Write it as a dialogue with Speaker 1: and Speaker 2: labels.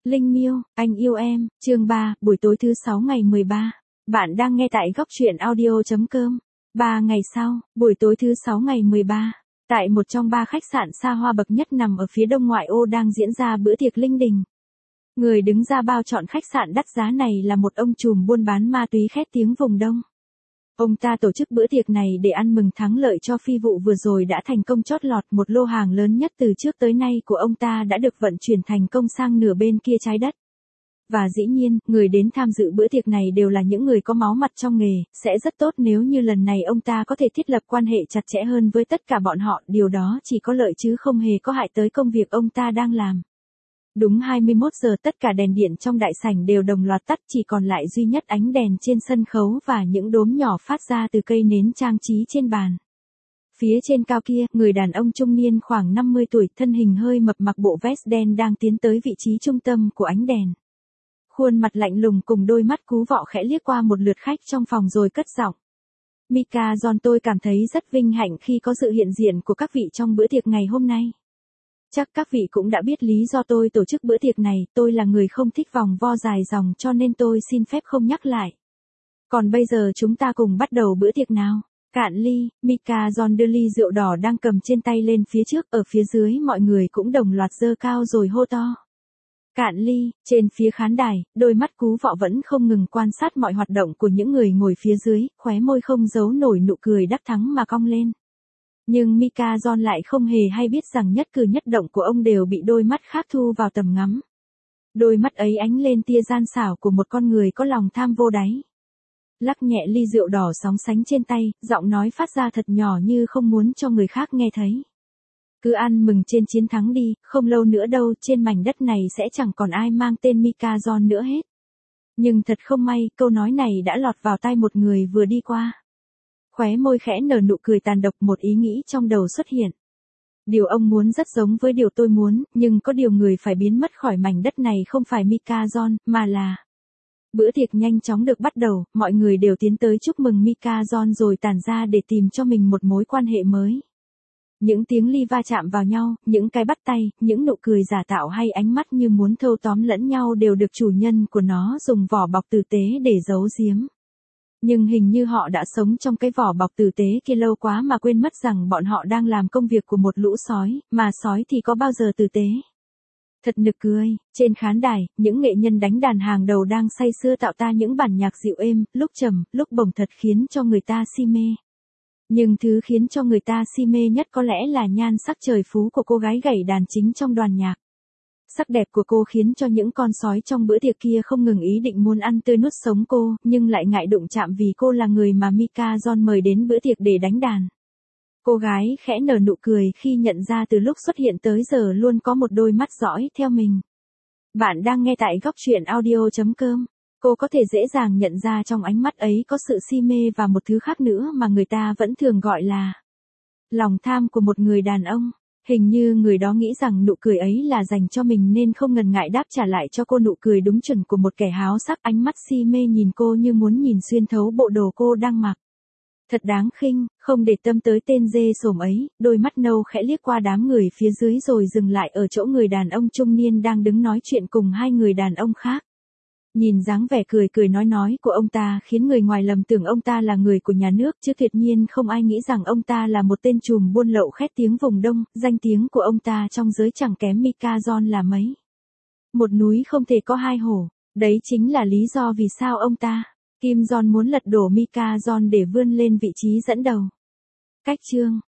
Speaker 1: Linh Miêu, anh yêu em, chương 3, buổi tối thứ 6 ngày 13. Bạn đang nghe tại góc truyện audio.com. 3 ngày sau, buổi tối thứ 6 ngày 13, tại một trong 3 khách sạn xa hoa bậc nhất nằm ở phía đông ngoại ô đang diễn ra bữa tiệc linh đình. Người đứng ra bao chọn khách sạn đắt giá này là một ông trùm buôn bán ma túy khét tiếng vùng Đông. Ông ta tổ chức bữa tiệc này để ăn mừng thắng lợi cho phi vụ vừa rồi đã thành công chót lọt. Một lô hàng lớn nhất từ trước tới nay của ông ta đã được vận chuyển thành công sang nửa bên kia trái đất. Và dĩ nhiên, người đến tham dự bữa tiệc này đều là những người có máu mặt trong nghề, sẽ rất tốt nếu như lần này ông ta có thể thiết lập quan hệ chặt chẽ hơn với tất cả bọn họ, điều đó chỉ có lợi chứ không hề có hại tới công việc ông ta đang làm. Đúng 21 giờ tất cả đèn điện trong đại sảnh đều đồng loạt tắt, chỉ còn lại duy nhất ánh đèn trên sân khấu và những đốm nhỏ phát ra từ cây nến trang trí trên bàn. Phía trên cao kia, người đàn ông trung niên khoảng 50 tuổi, thân hình hơi mập mặc bộ vest đen đang tiến tới vị trí trung tâm của ánh đèn. Khuôn mặt lạnh lùng cùng đôi mắt cú vọ khẽ liếc qua một lượt khách trong phòng rồi cất giọng. Mika John, tôi cảm thấy rất vinh hạnh khi có sự hiện diện của các vị trong bữa tiệc ngày hôm nay. Chắc các vị cũng đã biết lý do tôi tổ chức bữa tiệc này, tôi là người không thích vòng vo dài dòng cho nên tôi xin phép không nhắc lại. Còn bây giờ chúng ta cùng bắt đầu bữa tiệc nào. Cạn ly, Mika John đưa ly rượu đỏ đang cầm trên tay lên phía trước, ở phía dưới mọi người cũng đồng loạt giơ cao rồi hô to. Cạn ly, trên phía khán đài, đôi mắt cú vọ vẫn không ngừng quan sát mọi hoạt động của những người ngồi phía dưới, khóe môi không giấu nổi nụ cười đắc thắng mà cong lên. Nhưng Mika John lại không hề hay biết rằng nhất cử nhất động của ông đều bị đôi mắt khác thu vào tầm ngắm. Đôi mắt ấy ánh lên tia gian xảo của một con người có lòng tham vô đáy. Lắc nhẹ ly rượu đỏ sóng sánh trên tay, giọng nói phát ra thật nhỏ như không muốn cho người khác nghe thấy. Cứ ăn mừng trên chiến thắng đi, không lâu nữa đâu, trên mảnh đất này sẽ chẳng còn ai mang tên Mika John nữa hết. Nhưng thật không may, câu nói này đã lọt vào tai một người vừa đi qua. Khóe môi khẽ nở nụ cười tàn độc, một ý nghĩ trong đầu xuất hiện. Điều ông muốn rất giống với điều tôi muốn, nhưng có điều người phải biến mất khỏi mảnh đất này không phải Mika John, mà là... Bữa tiệc nhanh chóng được bắt đầu, mọi người đều tiến tới chúc mừng Mika John rồi tản ra để tìm cho mình một mối quan hệ mới. Những tiếng ly va chạm vào nhau, những cái bắt tay, những nụ cười giả tạo hay ánh mắt như muốn thâu tóm lẫn nhau đều được chủ nhân của nó dùng vỏ bọc tử tế để giấu giếm. Nhưng hình như họ đã sống trong cái vỏ bọc tử tế kia lâu quá mà quên mất rằng bọn họ đang làm công việc của một lũ sói, mà sói thì có bao giờ tử tế. Thật nực cười, trên khán đài, những nghệ nhân đánh đàn hàng đầu đang say sưa tạo ta những bản nhạc dịu êm, lúc trầm, lúc bổng thật khiến cho người ta si mê. Nhưng thứ khiến cho người ta si mê nhất có lẽ là nhan sắc trời phú của cô gái gảy đàn chính trong đoàn nhạc. Sắc đẹp của cô khiến cho những con sói trong bữa tiệc kia không ngừng ý định muốn ăn tươi nuốt sống cô, nhưng lại ngại đụng chạm vì cô là người mà Mika John mời đến bữa tiệc để đánh đàn. Cô gái khẽ nở nụ cười khi nhận ra từ lúc xuất hiện tới giờ luôn có một đôi mắt dõi theo mình. Bạn đang nghe tại góc truyện audio.com. Cô có thể dễ dàng nhận ra trong ánh mắt ấy có sự si mê và một thứ khác nữa mà người ta vẫn thường gọi là lòng tham của một người đàn ông. Hình như người đó nghĩ rằng nụ cười ấy là dành cho mình nên không ngần ngại đáp trả lại cho cô nụ cười đúng chuẩn của một kẻ háo sắc, ánh mắt si mê nhìn cô như muốn nhìn xuyên thấu bộ đồ cô đang mặc. Thật đáng khinh, không để tâm tới tên dê sồm ấy, đôi mắt nâu khẽ liếc qua đám người phía dưới rồi dừng lại ở chỗ người đàn ông trung niên đang đứng nói chuyện cùng hai người đàn ông khác. Nhìn dáng vẻ cười cười nói của ông ta khiến người ngoài lầm tưởng ông ta là người của nhà nước, chứ tuyệt nhiên không ai nghĩ rằng ông ta là một tên trùm buôn lậu khét tiếng vùng Đông, danh tiếng của ông ta trong giới chẳng kém Mika John là mấy. Một núi không thể có hai hổ, đấy chính là lý do vì sao ông ta, Kim John muốn lật đổ Mika John để vươn lên vị trí dẫn đầu. Cách chương,